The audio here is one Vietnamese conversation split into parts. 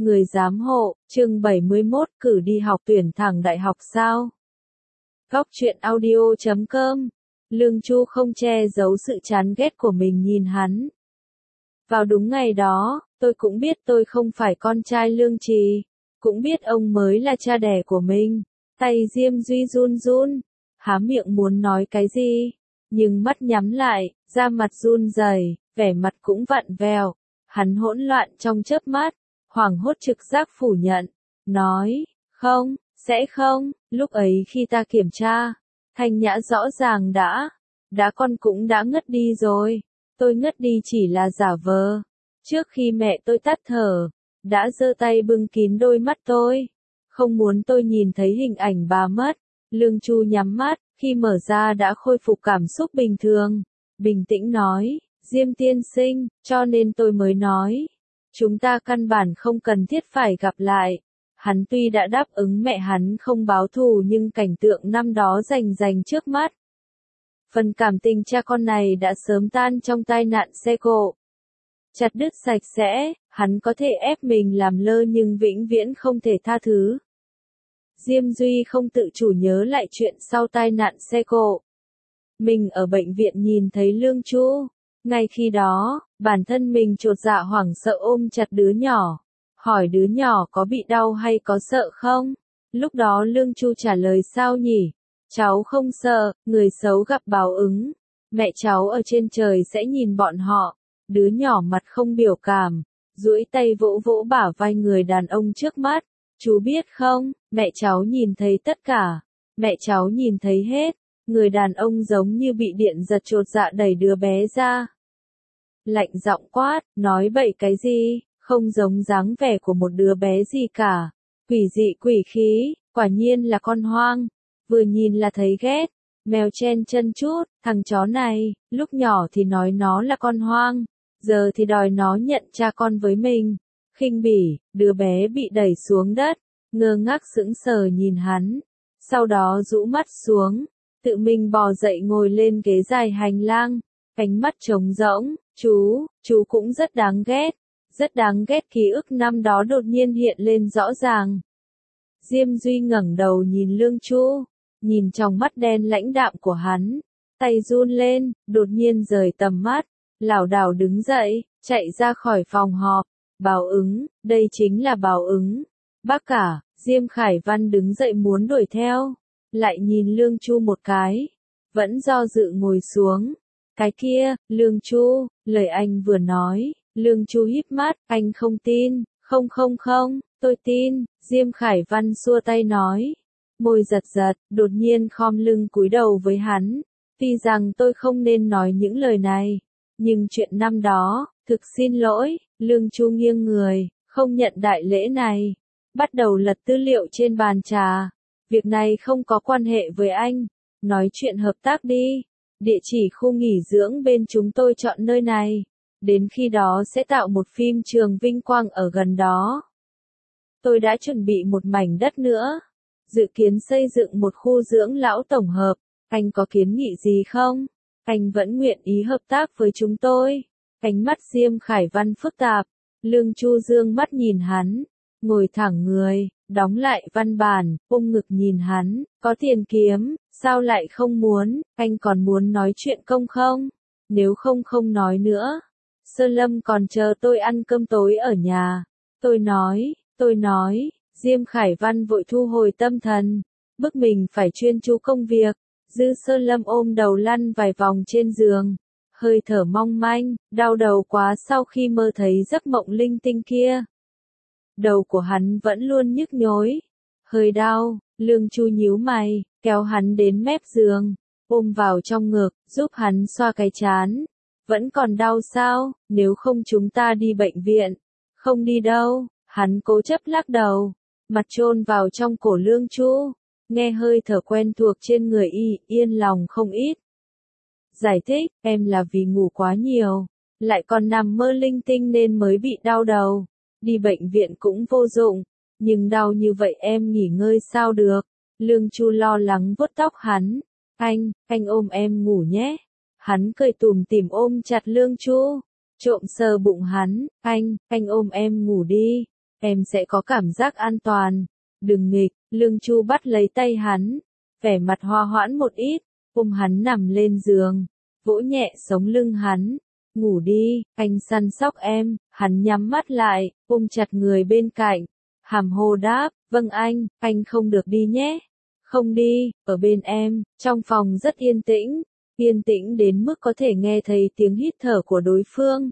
Người giám hộ, chương 71, cử đi học tuyển thẳng đại học sao? Góc truyện audio.com. Lương Chu không che giấu sự chán ghét của mình nhìn hắn. Vào đúng ngày đó, tôi cũng biết tôi không phải con trai Lương Trì, cũng biết ông mới là cha đẻ của mình. Tay Diêm Duy run run, há miệng muốn nói cái gì, nhưng mắt nhắm lại, da mặt run rẩy, vẻ mặt cũng vặn vẹo. Hắn hỗn loạn trong chớp mắt, hoảng hốt trực giác phủ nhận, nói, không, sẽ không, lúc ấy khi ta kiểm tra, Thanh Nhã rõ ràng đã con cũng đã ngất đi rồi, tôi ngất đi chỉ là giả vờ. Trước khi mẹ tôi tắt thở, đã giơ tay bưng kín đôi mắt tôi, không muốn tôi nhìn thấy hình ảnh bà mất. Lương Chu nhắm mắt, khi mở ra đã khôi phục cảm xúc bình thường, bình tĩnh nói, Diêm tiên sinh, cho nên tôi mới nói, chúng ta căn bản không cần thiết phải gặp lại. Hắn tuy đã đáp ứng mẹ hắn không báo thù nhưng cảnh tượng năm đó rành trước mắt. Phần cảm tình cha con này đã sớm tan trong tai nạn xe cộ. Chặt đứt sạch sẽ, hắn có thể ép mình làm lơ nhưng vĩnh viễn không thể tha thứ. Diêm Duy không tự chủ nhớ lại chuyện sau tai nạn xe cộ. Mình ở bệnh viện nhìn thấy Lương Chu. Ngay khi đó, bản thân mình chột dạ hoảng sợ ôm chặt đứa nhỏ. Hỏi đứa nhỏ có bị đau hay có sợ không? Lúc đó Lương Chu trả lời sao nhỉ? Cháu không sợ, người xấu gặp báo ứng. Mẹ cháu ở trên trời sẽ nhìn bọn họ. Đứa nhỏ mặt không biểu cảm, duỗi tay vỗ vỗ bả vai người đàn ông trước mắt. Chú biết không, mẹ cháu nhìn thấy tất cả. Mẹ cháu nhìn thấy hết. Người đàn ông giống như bị điện giật chột dạ đẩy đứa bé ra. Lạnh giọng quát, nói bậy cái gì, không giống dáng vẻ của một đứa bé gì cả. Quỷ dị quỷ khí, quả nhiên là con hoang. Vừa nhìn là thấy ghét. Mèo chen chân chút, thằng chó này, lúc nhỏ thì nói nó là con hoang. Giờ thì đòi nó nhận cha con với mình. Khinh bỉ, đứa bé bị đẩy xuống đất, ngơ ngác sững sờ nhìn hắn. Sau đó rũ mắt xuống, tự mình bò dậy ngồi lên ghế dài hành lang, ánh mắt trống rỗng, chú cũng rất đáng ghét ký ức năm đó đột nhiên hiện lên rõ ràng. Diêm Duy ngẩng đầu nhìn Lương Chu, nhìn trong mắt đen lãnh đạm của hắn, tay run lên, đột nhiên rời tầm mắt, lảo đảo đứng dậy, chạy ra khỏi phòng họp. Báo ứng, đây chính là báo ứng. Bác cả, Diêm Khải Văn đứng dậy muốn đuổi theo, lại nhìn Lương Chu một cái, vẫn do dự ngồi xuống. Cái kia, Lương Chu, lời anh vừa nói, Lương Chu híp mắt, anh không tin, không, tôi tin, Diêm Khải Văn xua tay nói. Môi giật giật, đột nhiên khom lưng cúi đầu với hắn, tuy rằng tôi không nên nói những lời này, nhưng chuyện năm đó, thực xin lỗi. Lương Chu nghiêng người, không nhận đại lễ này, bắt đầu lật tư liệu trên bàn trà. Việc này không có quan hệ với anh, nói chuyện hợp tác đi. Địa chỉ khu nghỉ dưỡng bên chúng tôi chọn nơi này, đến khi đó sẽ tạo một phim trường vinh quang ở gần đó. Tôi đã chuẩn bị một mảnh đất nữa, dự kiến xây dựng một khu dưỡng lão tổng hợp, anh có kiến nghị gì không? Anh vẫn nguyện ý hợp tác với chúng tôi. Ánh mắt Diêm Khải Văn phức tạp, Lương Chu dương mắt nhìn hắn, ngồi thẳng người, đóng lại văn bản, ôm ngực nhìn hắn, có tiền kiếm, sao lại không muốn, anh còn muốn nói chuyện công không? Nếu không nói nữa. Sơn Lâm còn chờ tôi ăn cơm tối ở nhà. Tôi nói, Diêm Khải Văn vội thu hồi tâm thần, bức mình phải chuyên chú công việc. Dư Sơn Lâm ôm đầu lăn vài vòng trên giường. Hơi thở mong manh, đau đầu quá sau khi mơ thấy giấc mộng linh tinh kia. Đầu của hắn vẫn luôn nhức nhối, hơi đau. Lương Chu nhíu mày, kéo hắn đến mép giường, ôm vào trong ngực, giúp hắn xoa cái trán. Vẫn còn đau sao, nếu không chúng ta đi bệnh viện. Không đi đâu, hắn cố chấp lắc đầu, mặt chôn vào trong cổ Lương Chu, nghe hơi thở quen thuộc trên người yên lòng không ít. Giải thích, em là vì ngủ quá nhiều, lại còn nằm mơ linh tinh nên mới bị đau đầu. Đi bệnh viện cũng vô dụng, nhưng đau như vậy em nghỉ ngơi sao được. Lương Chu lo lắng vuốt tóc hắn. Anh ôm em ngủ nhé. Hắn cười tủm tỉm ôm chặt Lương Chu, trộm sờ bụng hắn. Anh ôm em ngủ đi. em sẽ có cảm giác an toàn. Đừng nghịch, Lương Chu bắt lấy tay hắn, vẻ mặt hòa hoãn một ít, ôm hắn nằm lên giường, vỗ nhẹ sống lưng hắn. Ngủ đi, anh săn sóc em. Hắn nhắm mắt lại, ôm chặt người bên cạnh, hàm hồ đáp, vâng anh không được đi nhé. Không đi, ở bên em. Trong phòng rất yên tĩnh đến mức có thể nghe thấy tiếng hít thở của đối phương.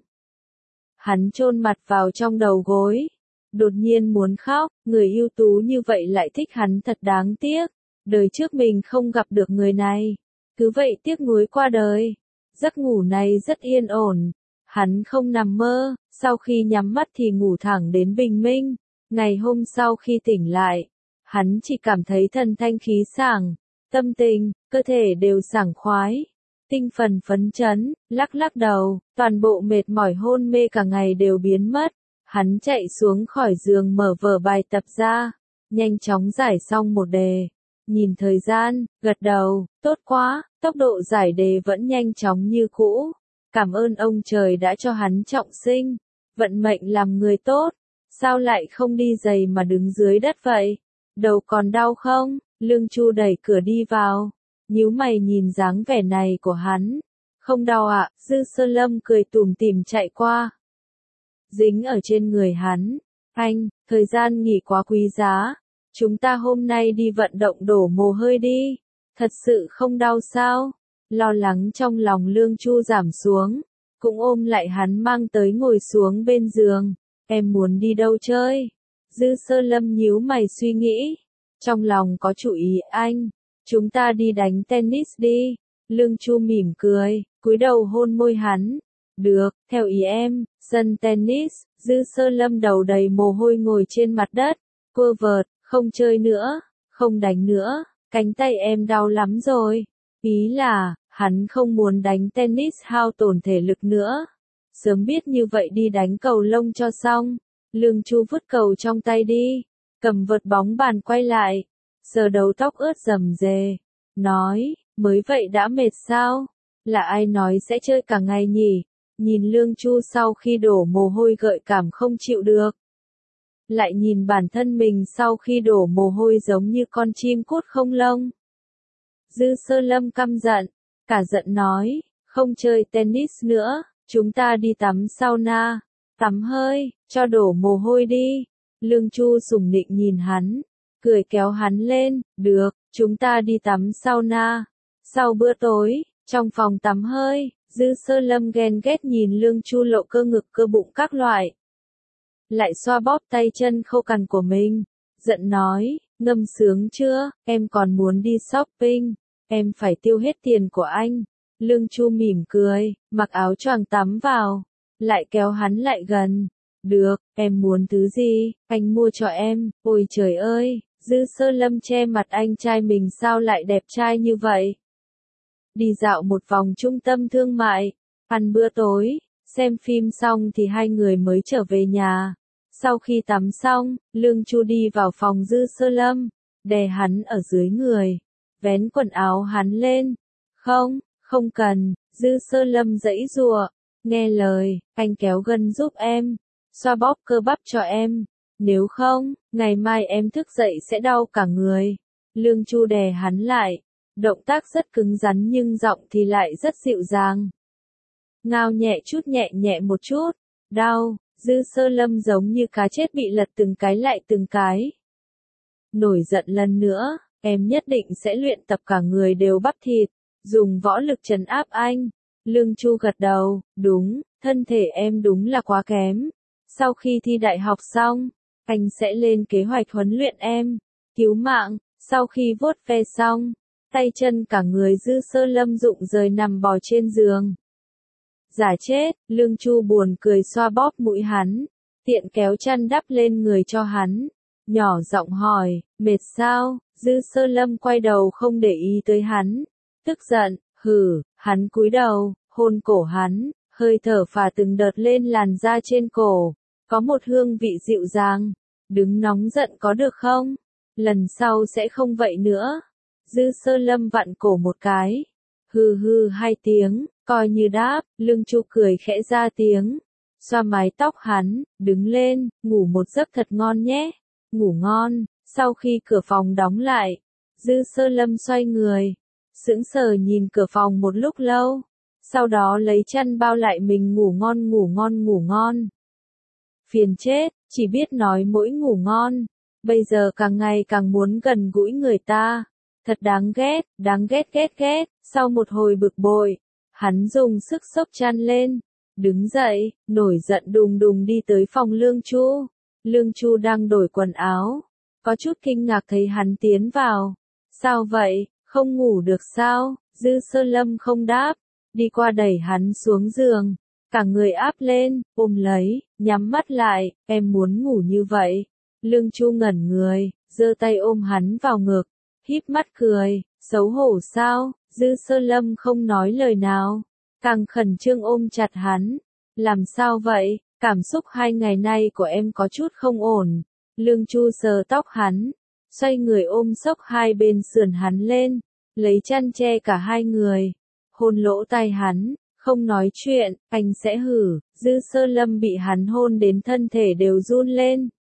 Hắn chôn mặt vào trong đầu gối, đột nhiên muốn khóc, người ưu tú như vậy lại thích hắn thật đáng tiếc. Đời trước mình không gặp được người này, cứ vậy tiếc nuối qua đời. Giấc ngủ này rất yên ổn, hắn không nằm mơ, sau khi nhắm mắt thì ngủ thẳng đến bình minh. Ngày hôm sau khi tỉnh lại, hắn chỉ cảm thấy thần thanh khí sảng, tâm tình, cơ thể đều sảng khoái, tinh thần phấn chấn, lắc đầu, toàn bộ mệt mỏi hôn mê cả ngày đều biến mất. Hắn chạy xuống khỏi giường mở vở bài tập ra, nhanh chóng giải xong một đề. Nhìn thời gian, gật đầu, tốt quá, tốc độ giải đề vẫn nhanh chóng như cũ. Cảm ơn ông trời đã cho hắn trọng sinh, vận mệnh làm người tốt. Sao lại không đi giày mà đứng dưới đất vậy? Đầu còn đau không? Lương Chu đẩy cửa đi vào, nhíu mày nhìn dáng vẻ này của hắn. Không đau ạ, Dư Sơ Lâm cười tủm tỉm chạy qua, dính ở trên người hắn. Anh, thời gian nghỉ quá quý giá. Chúng ta hôm nay đi vận động đổ mồ hôi đi. Thật sự không đau sao? Lo lắng trong lòng Lương Chu giảm xuống, cũng ôm lại hắn mang tới ngồi xuống bên giường. Em muốn đi đâu chơi? Dư Sơ Lâm nhíu mày suy nghĩ, trong lòng có chủ ý. Anh, chúng ta đi đánh tennis đi. Lương Chu mỉm cười, cúi đầu hôn môi hắn. Được, theo ý em. Sân tennis, Dư Sơ Lâm đầu đầy mồ hôi ngồi trên mặt đất, quơ vợt. Không chơi nữa, không đánh nữa, cánh tay em đau lắm rồi. Ý là, hắn không muốn đánh tennis hao tổn thể lực nữa. Sớm biết như vậy đi đánh cầu lông cho xong. Lương Chu vứt cầu trong tay đi, cầm vợt bóng bàn quay lại, sờ đầu tóc ướt rầm rề, nói, mới vậy đã mệt sao? Là ai nói sẽ chơi cả ngày nhỉ? Nhìn Lương Chu sau khi đổ mồ hôi gợi cảm không chịu được. Lại nhìn bản thân mình sau khi đổ mồ hôi giống như con chim cút không lông. Dư Sơ Lâm căm giận, cả giận nói, không chơi tennis nữa, chúng ta đi tắm sauna, tắm hơi, cho đổ mồ hôi đi. Lương Chu sủng nịnh nhìn hắn, cười kéo hắn lên, được, chúng ta đi tắm sauna. Sau bữa tối, trong phòng tắm hơi, Dư Sơ Lâm ghen ghét nhìn Lương Chu lộ cơ ngực cơ bụng các loại. Lại xoa bóp tay chân khô cằn của mình, giận nói, ngâm sướng chưa, em còn muốn đi shopping, em phải tiêu hết tiền của anh. Lương Chu mỉm cười, mặc áo choàng tắm vào, lại kéo hắn lại gần. Được, em muốn thứ gì, anh mua cho em. Ôi trời ơi, Dư Sơ Lâm che mặt anh trai mình sao lại đẹp trai như vậy. Đi dạo một vòng trung tâm thương mại, ăn bữa tối, xem phim xong thì hai người mới trở về nhà. Sau khi tắm xong, Lương Chu đi vào phòng Dư Sơ Lâm, đè hắn ở dưới người, vén quần áo hắn lên. Không cần. Dư Sơ Lâm giãy giụa, nghe lời, anh kéo gân giúp em, xoa bóp cơ bắp cho em, nếu không, ngày mai em thức dậy sẽ đau cả người. Lương Chu đè hắn lại, động tác rất cứng rắn nhưng giọng thì lại rất dịu dàng. Ngao nhẹ nhẹ một chút, đau. Dư Sơ Lâm giống như cá chết bị lật từng cái lại từng cái. Nổi giận lần nữa, em nhất định sẽ luyện tập cả người đều bắp thịt, dùng võ lực trấn áp anh. Lương Chu gật đầu, đúng, thân thể em đúng là quá kém. Sau khi thi đại học xong, anh sẽ lên kế hoạch huấn luyện em, cứu mạng. Sau khi vuốt ve xong, tay chân cả người Dư Sơ Lâm rụng rời nằm bò trên giường. Giả chết, Lương Chu buồn cười xoa bóp mũi hắn, tiện kéo chăn đắp lên người cho hắn, nhỏ giọng hỏi, mệt sao? Dư Sơ Lâm quay đầu không để ý tới hắn, tức giận, hừ. Hắn cúi đầu, hôn cổ hắn, hơi thở phả từng đợt lên làn da trên cổ, có một hương vị dịu dàng. Đừng nóng giận có được không? Lần sau sẽ không vậy nữa. Dư Sơ Lâm vặn cổ một cái, hừ hừ hai tiếng, coi như đáp. Lương Chu cười khẽ ra tiếng, xoa mái tóc hắn, đứng lên, ngủ một giấc thật ngon nhé. Ngủ ngon. Sau khi cửa phòng đóng lại, Dư Sơ Lâm xoay người, sững sờ nhìn cửa phòng một lúc lâu, sau đó lấy chăn bao lại mình, ngủ ngon ngủ ngon ngủ ngon. Phiền chết, chỉ biết nói mỗi ngủ ngon, bây giờ càng ngày càng muốn gần gũi người ta, thật đáng ghét ghét ghét. Sau một hồi bực bội, hắn dùng sức xốc chăn lên, đứng dậy, nổi giận đùng đùng đi tới phòng Lương Chu. Lương Chu đang đổi quần áo, có chút kinh ngạc thấy hắn tiến vào. Sao vậy, không ngủ được sao? Dư Sơ Lâm không đáp, đi qua đẩy hắn xuống giường, cả người áp lên, ôm lấy, nhắm mắt lại, em muốn ngủ như vậy. Lương Chu ngẩn người, giơ tay ôm hắn vào ngực, híp mắt cười, xấu hổ sao? Dư Sơ Lâm không nói lời nào, càng khẩn trương ôm chặt hắn. Làm sao vậy? Cảm xúc 2 ngày nay của em có chút không ổn. Lương Chu sờ tóc hắn, xoay người ôm xốc hai bên sườn hắn lên, lấy chăn che cả hai người, hôn lỗ tai hắn, không nói chuyện, anh sẽ hử. Dư Sơ Lâm bị hắn hôn đến thân thể đều run lên.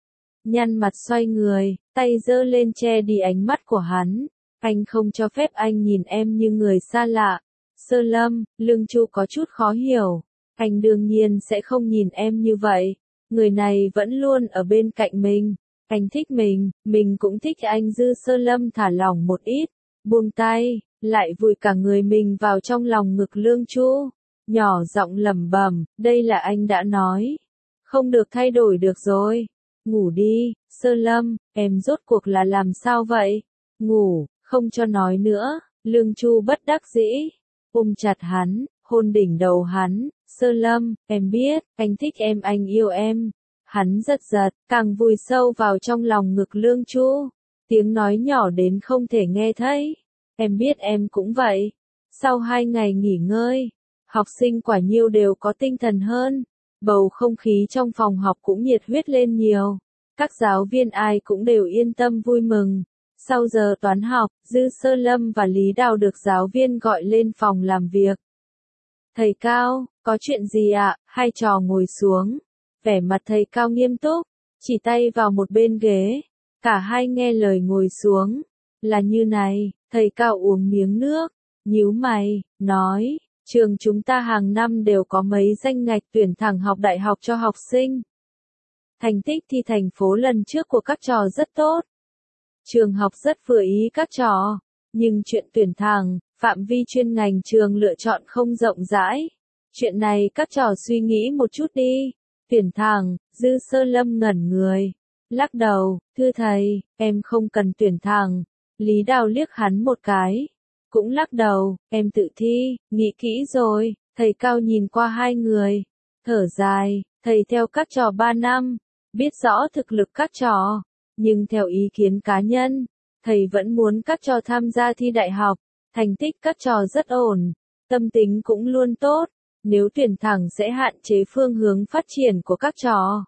Nhăn mặt xoay người, tay giơ lên che đi ánh mắt của hắn. Anh không cho phép anh nhìn em như người xa lạ. Sơ Lâm, Lương Chu có chút khó hiểu. Anh đương nhiên sẽ không nhìn em như vậy. Người này vẫn luôn ở bên cạnh mình. Anh thích mình cũng thích anh. Dư Sơ Lâm thả lỏng một ít, buông tay, lại vùi cả người mình vào trong lòng ngực Lương Chu. Nhỏ giọng lẩm bẩm, đây là anh đã nói. Không được thay đổi được rồi. Ngủ đi, Sơ Lâm, em rốt cuộc là làm sao vậy? Ngủ, không cho nói nữa. Lương Chu bất đắc dĩ, ôm chặt hắn, hôn đỉnh đầu hắn. Sơ Lâm, em biết, anh thích em, anh yêu em. Hắn giật giật, càng vùi sâu vào trong lòng ngực Lương Chu. Tiếng nói nhỏ đến không thể nghe thấy. Em biết em cũng vậy. Sau 2 ngày nghỉ ngơi, học sinh quả nhiêu đều có tinh thần hơn. Bầu không khí trong phòng học cũng nhiệt huyết lên nhiều. Các giáo viên ai cũng đều yên tâm vui mừng. Sau giờ toán học, Dư Sơ Lâm và Lý Đào được giáo viên gọi lên phòng làm việc. Thầy Cao, có chuyện gì ạ? Hai trò ngồi xuống. Vẻ mặt thầy Cao nghiêm túc, chỉ tay vào một bên ghế. Cả hai nghe lời ngồi xuống. Là như này, thầy Cao uống miếng nước, nhíu mày, nói, trường chúng ta hàng năm đều có mấy danh ngạch tuyển thẳng học đại học cho học sinh. Thành tích thi thành phố lần trước của các trò rất tốt. Trường học rất vừa ý các trò, nhưng chuyện tuyển thẳng, phạm vi chuyên ngành trường lựa chọn không rộng rãi. Chuyện này các trò suy nghĩ một chút đi. Tuyển thẳng, Dư Sơ Lâm ngẩn người, lắc đầu, thưa thầy, em không cần tuyển thẳng. Lý Đào liếc hắn một cái, cũng lắc đầu, em tự thi, nghĩ kỹ rồi. Thầy Cao nhìn qua hai người, thở dài, thầy theo các trò 3 năm, biết rõ thực lực các trò, nhưng theo ý kiến cá nhân, thầy vẫn muốn các trò tham gia thi đại học. Thành tích các trò rất ổn, tâm tính cũng luôn tốt, nếu tuyển thẳng sẽ hạn chế phương hướng phát triển của các trò.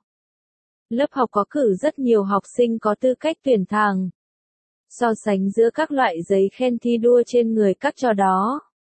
Lớp học có cử rất nhiều học sinh có tư cách tuyển thẳng. So sánh giữa các loại giấy khen thi đua trên người các trò đó,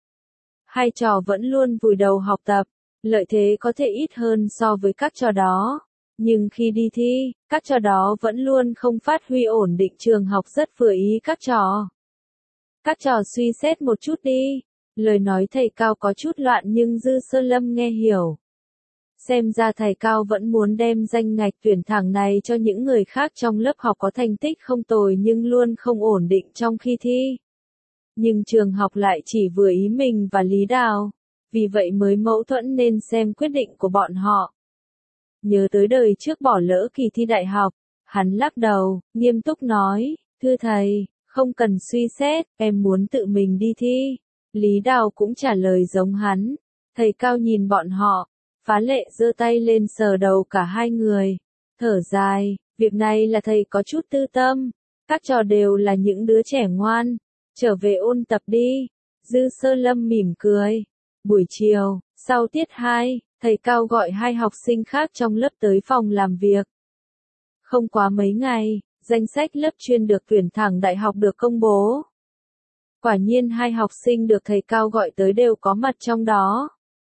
hai trò vẫn luôn vùi đầu học tập, lợi thế có thể ít hơn so với các trò đó. Nhưng khi đi thi, các trò đó vẫn luôn không phát huy ổn định, trường học rất vừa ý các trò. Các trò suy xét một chút đi. Lời nói thầy Cao có chút loạn nhưng Dư Sơ Lâm nghe hiểu. Xem ra thầy Cao vẫn muốn đem danh ngạch tuyển thẳng này cho những người khác trong lớp học có thành tích không tồi nhưng luôn không ổn định trong khi thi. Nhưng trường học lại chỉ vừa ý mình và Lý Đào, vì vậy mới mâu thuẫn nên xem quyết định của bọn họ. Nhớ tới đời trước bỏ lỡ kỳ thi đại học, hắn lắc đầu, nghiêm túc nói, thưa thầy, không cần suy xét, em muốn tự mình đi thi. Lý Đào cũng trả lời giống hắn. Thầy Cao nhìn bọn họ, phá lệ giơ tay lên sờ đầu cả hai người, thở dài, việc này là thầy có chút tư tâm. Các trò đều là những đứa trẻ ngoan, trở về ôn tập đi. Dư Sơ Lâm mỉm cười. Buổi chiều, sau tiết 2, thầy Cao gọi 2 học sinh khác trong lớp tới phòng làm việc. Không quá mấy ngày, danh sách lớp chuyên được tuyển thẳng đại học được công bố. Quả nhiên 2 học sinh được thầy Cao gọi tới đều có mặt trong đó.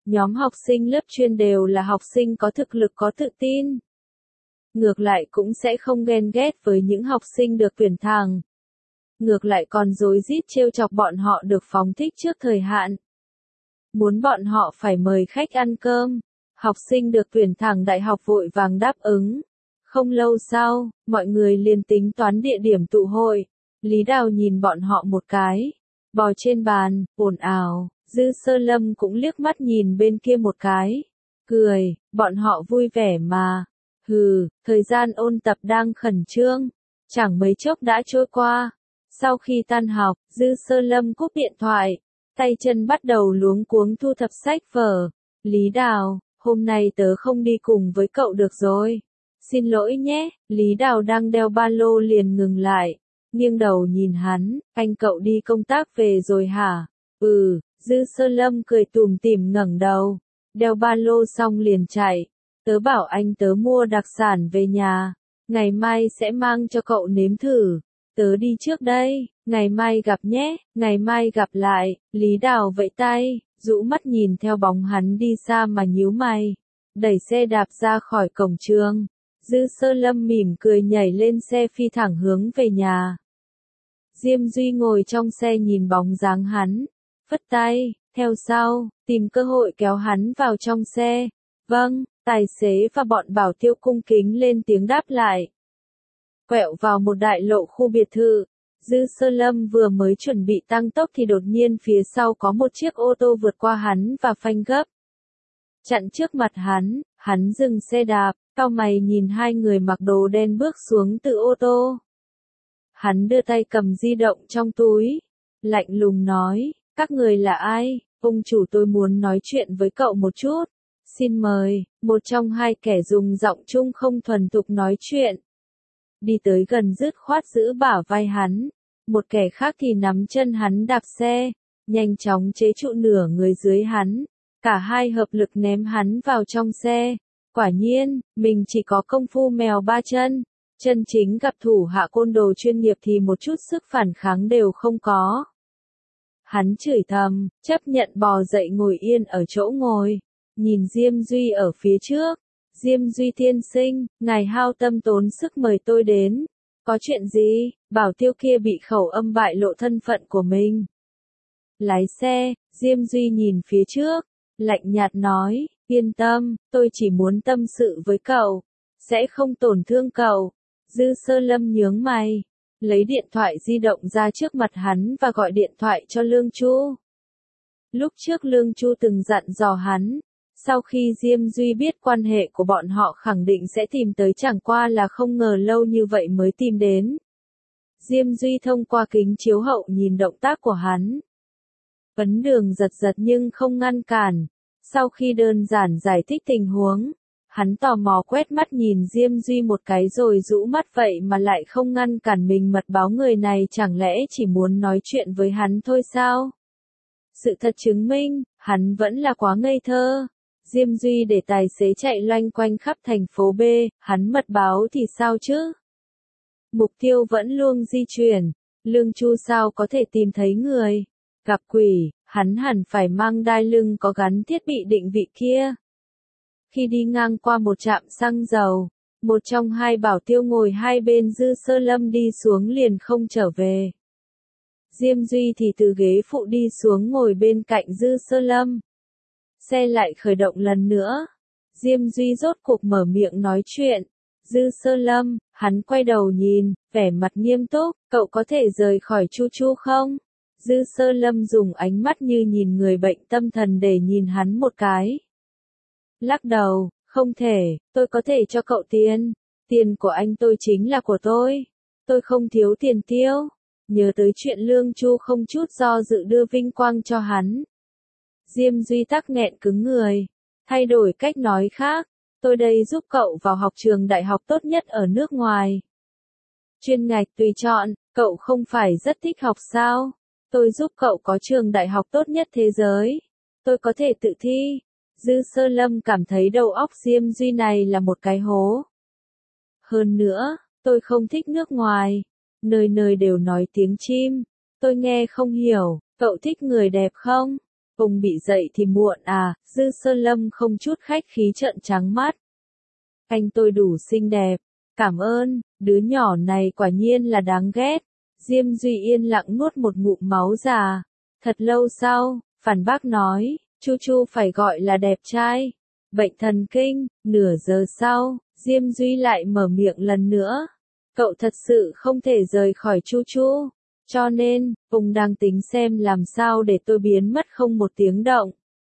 Nhóm học sinh lớp chuyên đều là học sinh có thực lực có tự tin. Ngược lại cũng sẽ không ghen ghét với những học sinh được tuyển thẳng. Ngược lại còn rối rít trêu chọc bọn họ được phóng thích trước thời hạn. Muốn bọn họ phải mời khách ăn cơm. Học sinh được tuyển thẳng đại học vội vàng đáp ứng. Không lâu sau, mọi người liền tính toán địa điểm tụ hội. Lý Đào nhìn bọn họ một cái. Bò trên bàn, ồn ào. Dư Sơ Lâm cũng liếc mắt nhìn bên kia một cái. Cười, bọn họ vui vẻ mà. Hừ, thời gian ôn tập đang khẩn trương. Chẳng mấy chốc đã trôi qua. Sau khi tan học, Dư Sơ Lâm cúp điện thoại. Tay chân bắt đầu luống cuống thu thập sách vở. Lý Đào, hôm nay tớ không đi cùng với cậu được rồi. Xin lỗi nhé, Lý Đào đang đeo ba lô liền ngừng lại. Nghiêng đầu nhìn hắn, anh cậu đi công tác về rồi hả? Dư Sơ Lâm cười tủm tỉm ngẩng đầu. Đeo ba lô xong liền chạy. Tớ bảo anh tớ mua đặc sản về nhà. Ngày mai sẽ mang cho cậu nếm thử. Tớ đi trước đây, ngày mai gặp nhé, ngày mai gặp lại. Lý Đào vẫy tay, rũ mắt nhìn theo bóng hắn đi xa mà nhíu mày. Đẩy xe đạp ra khỏi cổng trường. Dư Sơ Lâm mỉm cười nhảy lên xe phi thẳng hướng về nhà. Diêm Duy ngồi trong xe nhìn bóng dáng hắn, phất tay, theo sau, tìm cơ hội kéo hắn vào trong xe. Vâng, tài xế và bọn bảo tiêu cung kính lên tiếng đáp lại. Quẹo vào một đại lộ khu biệt thự. Dư Sơ Lâm vừa mới chuẩn bị tăng tốc thì đột nhiên phía sau có một chiếc ô tô vượt qua hắn và phanh gấp. Chặn trước mặt hắn dừng xe đạp, cau mày nhìn hai người mặc đồ đen bước xuống từ ô tô. Hắn đưa tay cầm di động trong túi, lạnh lùng nói, các người là ai? Ông chủ tôi muốn nói chuyện với cậu một chút. Xin mời, một trong hai kẻ dùng giọng Trung không thuần thục nói chuyện. Đi tới gần dứt khoát giữ bả vai hắn. Một kẻ khác thì nắm chân hắn đạp xe, nhanh chóng chế trụ nửa người dưới hắn. Cả hai hợp lực ném hắn vào trong xe. Quả nhiên, mình chỉ có công phu mèo ba chân. Chân chính gặp thủ hạ côn đồ chuyên nghiệp thì một chút sức phản kháng đều không có. Hắn chửi thầm, chấp nhận bò dậy ngồi yên ở chỗ ngồi. Nhìn Diêm Duy ở phía trước. Diêm Duy tiên sinh, ngài hao tâm tốn sức mời tôi đến. Có chuyện gì? Bảo tiêu kia bị khẩu âm bại lộ thân phận của mình. Lái xe, Diêm Duy nhìn phía trước, lạnh nhạt nói, yên tâm, tôi chỉ muốn tâm sự với cậu, sẽ không tổn thương cậu. Dư Sơ Lâm nhướng mày, lấy điện thoại di động ra trước mặt hắn và gọi điện thoại cho Lương Chu. Lúc trước Lương Chu từng dặn dò hắn, sau khi Diêm Duy biết quan hệ của bọn họ khẳng định sẽ tìm tới, chẳng qua là không ngờ lâu như vậy mới tìm đến. Diêm Duy thông qua kính chiếu hậu nhìn động tác của hắn. Vấn Đường giật giật nhưng không ngăn cản. Sau khi đơn giản giải thích tình huống, hắn tò mò quét mắt nhìn Diêm Duy một cái rồi rũ mắt, vậy mà lại không ngăn cản mình mật báo người này, chẳng lẽ chỉ muốn nói chuyện với hắn thôi sao? Sự thật chứng minh, hắn vẫn là quá ngây thơ. Diêm Duy để tài xế chạy loanh quanh khắp thành phố B, hắn mật báo thì sao chứ? Mục tiêu vẫn luôn di chuyển, Lương Chu sao có thể tìm thấy người? Gặp quỷ, hắn hẳn phải mang đai lưng có gắn thiết bị định vị kia. Khi đi ngang qua một trạm xăng dầu, một trong hai bảo tiêu ngồi hai bên Dư Sơ Lâm đi xuống liền không trở về. Diêm Duy thì từ ghế phụ đi xuống ngồi bên cạnh Dư Sơ Lâm. Xe lại khởi động lần nữa. Diêm Duy rốt cuộc mở miệng nói chuyện. Dư Sơ Lâm, hắn quay đầu nhìn, vẻ mặt nghiêm túc, cậu có thể rời khỏi Chu Chu không? Dư Sơ Lâm dùng ánh mắt như nhìn người bệnh tâm thần để nhìn hắn một cái. Lắc đầu, không thể, tôi có thể cho cậu tiền. Tiền của anh tôi chính là của tôi. Tôi không thiếu tiền tiêu. Nhớ tới chuyện Lương Chu không chút do dự đưa vinh quang cho hắn. Diêm Duy tắc nghẹn cứng người. Thay đổi cách nói khác, tôi đây giúp cậu vào học trường đại học tốt nhất ở nước ngoài. Chuyên ngạch tùy chọn, cậu không phải rất thích học sao? Tôi giúp cậu có trường đại học tốt nhất thế giới. Tôi có thể tự thi. Dư Sơ Lâm cảm thấy đầu óc Diêm Duy này là một cái hố. Hơn nữa, tôi không thích nước ngoài. Nơi nơi đều nói tiếng chim. Tôi nghe không hiểu, cậu thích người đẹp không? Ông bị dậy thì muộn à, Dư Sơ Lâm không chút khách khí trợn trắng mắt. Anh tôi đủ xinh đẹp. Cảm ơn, đứa nhỏ này quả nhiên là đáng ghét. Diêm Duy yên lặng nuốt một ngụm máu già. Thật lâu sau, phản bác nói, Chu Chu phải gọi là đẹp trai. Bệnh thần kinh, nửa giờ sau, Diêm Duy lại mở miệng lần nữa. Cậu thật sự không thể rời khỏi Chu Chu. Cho nên, ông đang tính xem làm sao để tôi biến mất không một tiếng động.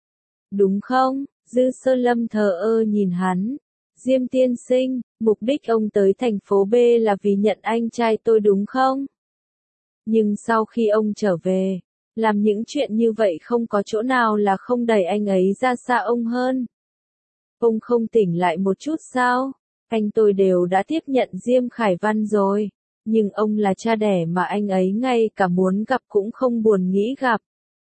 Đúng không? Dư Sơ Lâm thờ ơ nhìn hắn. Diêm tiên sinh, mục đích ông tới thành phố B là vì nhận anh trai tôi đúng không? Nhưng sau khi ông trở về, làm những chuyện như vậy không có chỗ nào là không đẩy anh ấy ra xa ông hơn. Ông không tỉnh lại một chút sao? Anh tôi đều đã tiếp nhận Diêm Khải Văn rồi. Nhưng ông là cha đẻ mà anh ấy ngay cả muốn gặp cũng không buồn nghĩ gặp.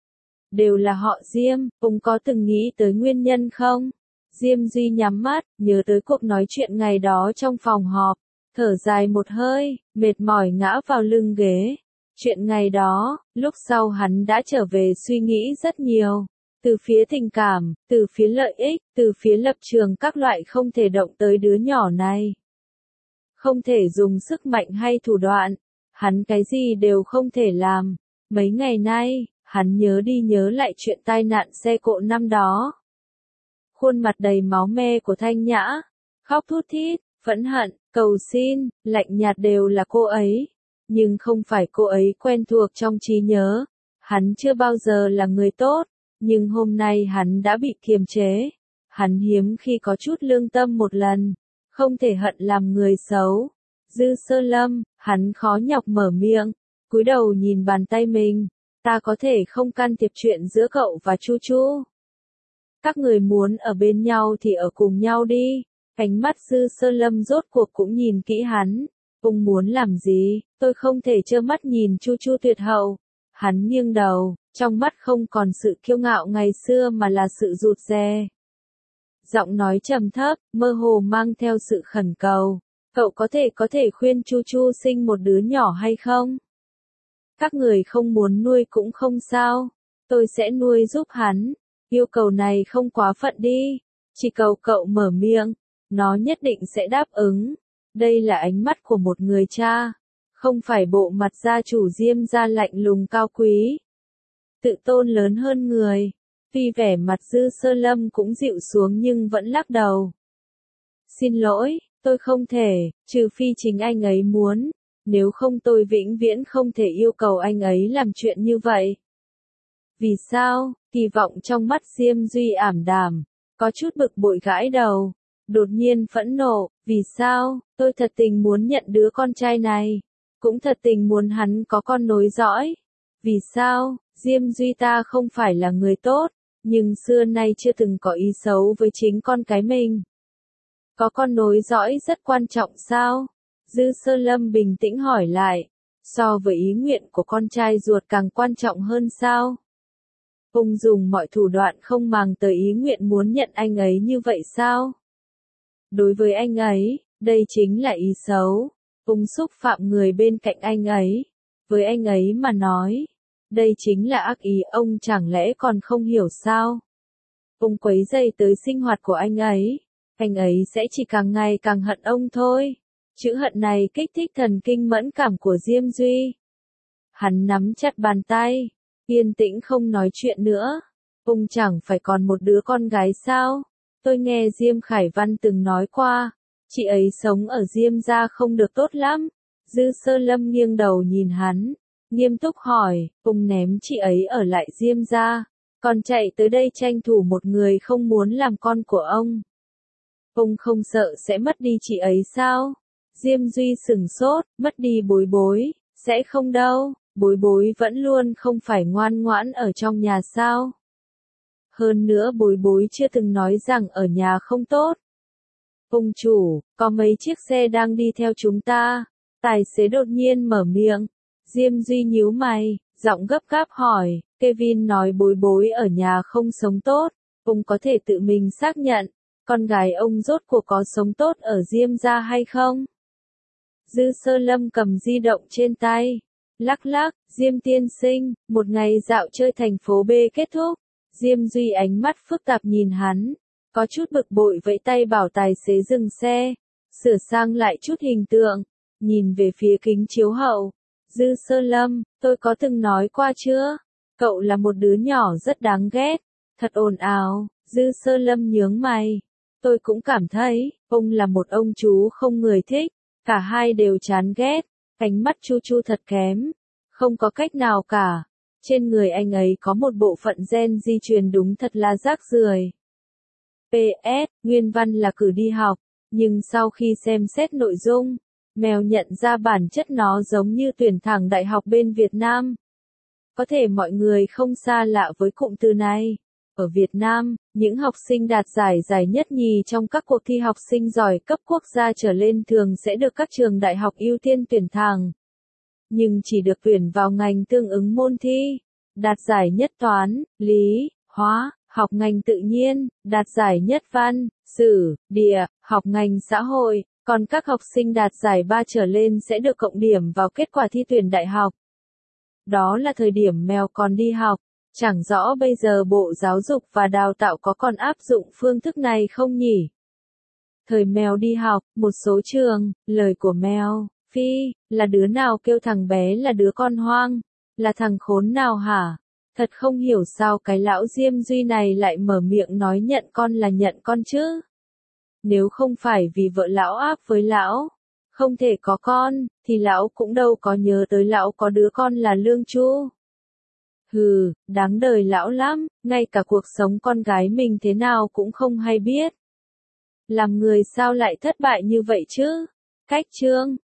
Đều là họ Diêm, ông có từng nghĩ tới nguyên nhân không? Diêm Duy nhắm mắt, nhớ tới cuộc nói chuyện ngày đó trong phòng họp, thở dài một hơi, mệt mỏi ngã vào lưng ghế. Chuyện ngày đó, lúc sau hắn đã trở về suy nghĩ rất nhiều. Từ phía tình cảm, từ phía lợi ích, từ phía lập trường các loại không thể động tới đứa nhỏ này. Không thể dùng sức mạnh hay thủ đoạn, hắn cái gì đều không thể làm. Mấy ngày nay, hắn nhớ đi nhớ lại chuyện tai nạn xe cộ năm đó. Khuôn mặt đầy máu me của Thanh Nhã, khóc thút thít, phẫn hận, cầu xin, lạnh nhạt đều là cô ấy. Nhưng không phải cô ấy quen thuộc trong trí nhớ. Hắn chưa bao giờ là người tốt, nhưng hôm nay hắn đã bị kiềm chế. Hắn hiếm khi có chút lương tâm một lần, không thể hận làm người xấu. Dư Sơ Lâm, hắn khó nhọc mở miệng, cúi đầu nhìn bàn tay mình. Ta có thể không can thiệp chuyện giữa cậu và Chu Chu. Các người muốn ở bên nhau thì ở cùng nhau đi. Ánh mắt Dư Sơ Lâm rốt cuộc cũng nhìn kỹ hắn. Ông muốn làm gì, tôi không thể trơ mắt nhìn Chu Chu tuyệt hậu. Hắn nghiêng đầu, trong mắt không còn sự kiêu ngạo ngày xưa mà là sự rụt rè. Giọng nói trầm thấp, mơ hồ mang theo sự khẩn cầu. Cậu có thể khuyên Chu Chu sinh một đứa nhỏ hay không? Các người không muốn nuôi cũng không sao. Tôi sẽ nuôi giúp hắn. Yêu cầu này không quá phận đi. Chỉ cầu cậu mở miệng. Nó nhất định sẽ đáp ứng. Đây là ánh mắt của một người cha. Không phải bộ mặt gia chủ Diêm gia lạnh lùng cao quý. Tự tôn lớn hơn người. Tuy vẻ mặt Dư Sơ Lâm cũng dịu xuống nhưng vẫn lắc đầu. Xin lỗi, tôi không thể, trừ phi chính anh ấy muốn. Nếu không tôi vĩnh viễn không thể yêu cầu anh ấy làm chuyện như vậy. Vì sao? Kỳ vọng trong mắt Diêm Duy ảm đạm, có chút bực bội gãi đầu. Đột nhiên phẫn nộ, vì sao? Tôi thật tình muốn nhận đứa con trai này. Cũng thật tình muốn hắn có con nối dõi. Vì sao? Diêm Duy ta không phải là người tốt, nhưng xưa nay chưa từng có ý xấu với chính con cái mình. Có con nối dõi rất quan trọng sao? Dư Sơ Lâm bình tĩnh hỏi lại. So với ý nguyện của con trai ruột càng quan trọng hơn sao? Ông dùng mọi thủ đoạn không màng tới ý nguyện muốn nhận anh ấy như vậy sao? Đối với anh ấy, đây chính là ý xấu. Ông xúc phạm người bên cạnh anh ấy. Với anh ấy mà nói, đây chính là ác ý, ông chẳng lẽ còn không hiểu sao? Ông quấy rầy tới sinh hoạt của anh ấy sẽ chỉ càng ngày càng hận ông thôi. Chữ hận này kích thích thần kinh mẫn cảm của Diêm Duy. Hắn nắm chặt bàn tay, yên tĩnh không nói chuyện nữa. Ông chẳng phải còn một đứa con gái sao? Tôi nghe Diêm Khải Văn từng nói qua, chị ấy sống ở Diêm gia không được tốt lắm. Dư Sơ Lâm nghiêng đầu nhìn hắn, nghiêm túc hỏi, ông ném chị ấy ở lại Diêm gia, còn chạy tới đây tranh thủ một người không muốn làm con của ông. Ông không sợ sẽ mất đi chị ấy sao? Diêm Duy sửng sốt, mất đi Bối Bối, sẽ không đâu, Bối Bối vẫn luôn không phải ngoan ngoãn ở trong nhà sao? Hơn nữa Bối Bối chưa từng nói rằng ở nhà không tốt. Ông chủ, có mấy chiếc xe đang đi theo chúng ta. Tài xế đột nhiên mở miệng. Diêm Duy nhíu mày, giọng gấp gáp hỏi, Kevin nói Bối Bối ở nhà không sống tốt. Ông có thể tự mình xác nhận, con gái ông rốt cuộc có sống tốt ở Diêm gia hay không? Dư Sơ Lâm cầm di động trên tay. Lắc lắc, Diêm tiên sinh, một ngày dạo chơi thành phố B kết thúc. Diêm Duy ánh mắt phức tạp nhìn hắn, có chút bực bội vẫy tay bảo tài xế dừng xe, sửa sang lại chút hình tượng, nhìn về phía kính chiếu hậu. Dư Sơ Lâm, tôi có từng nói qua chưa? Cậu là một đứa nhỏ rất đáng ghét, thật ồn ào. Dư Sơ Lâm nhướng mày. Tôi cũng cảm thấy, ông là một ông chú không người thích, cả hai đều chán ghét, ánh mắt Chu Chu thật kém, không có cách nào cả. Trên người anh ấy có một bộ phận gen di truyền đúng thật là rác rưởi. PS, nguyên văn là cử đi học, nhưng sau khi xem xét nội dung, Mèo nhận ra bản chất nó giống như tuyển thẳng đại học bên Việt Nam. Có thể mọi người không xa lạ với cụm từ này. Ở Việt Nam, những học sinh đạt giải nhất nhì trong các cuộc thi học sinh giỏi cấp quốc gia trở lên thường sẽ được các trường đại học ưu tiên tuyển thẳng. Nhưng chỉ được tuyển vào ngành tương ứng môn thi. Đạt giải nhất toán, lý, hóa, học ngành tự nhiên, đạt giải nhất văn, sử, địa, học ngành xã hội. Còn các học sinh đạt giải 3 trở lên sẽ được cộng điểm vào kết quả thi tuyển đại học. Đó là thời điểm Mèo còn đi học. Chẳng rõ bây giờ Bộ Giáo dục và Đào tạo có còn áp dụng phương thức này không nhỉ? Thời Mèo đi học, một số trường, lời của Mèo, Phi, là đứa nào kêu thằng bé là đứa con hoang? Là thằng khốn nào hả? Thật không hiểu sao cái lão Diêm Duy này lại mở miệng nói nhận con là nhận con chứ? Nếu không phải vì vợ lão áp với lão, không thể có con, thì lão cũng đâu có nhớ tới lão có đứa con là Lương Chu. Hừ, đáng đời lão lắm, ngay cả cuộc sống con gái mình thế nào cũng không hay biết. Làm người sao lại thất bại như vậy chứ? Cách chương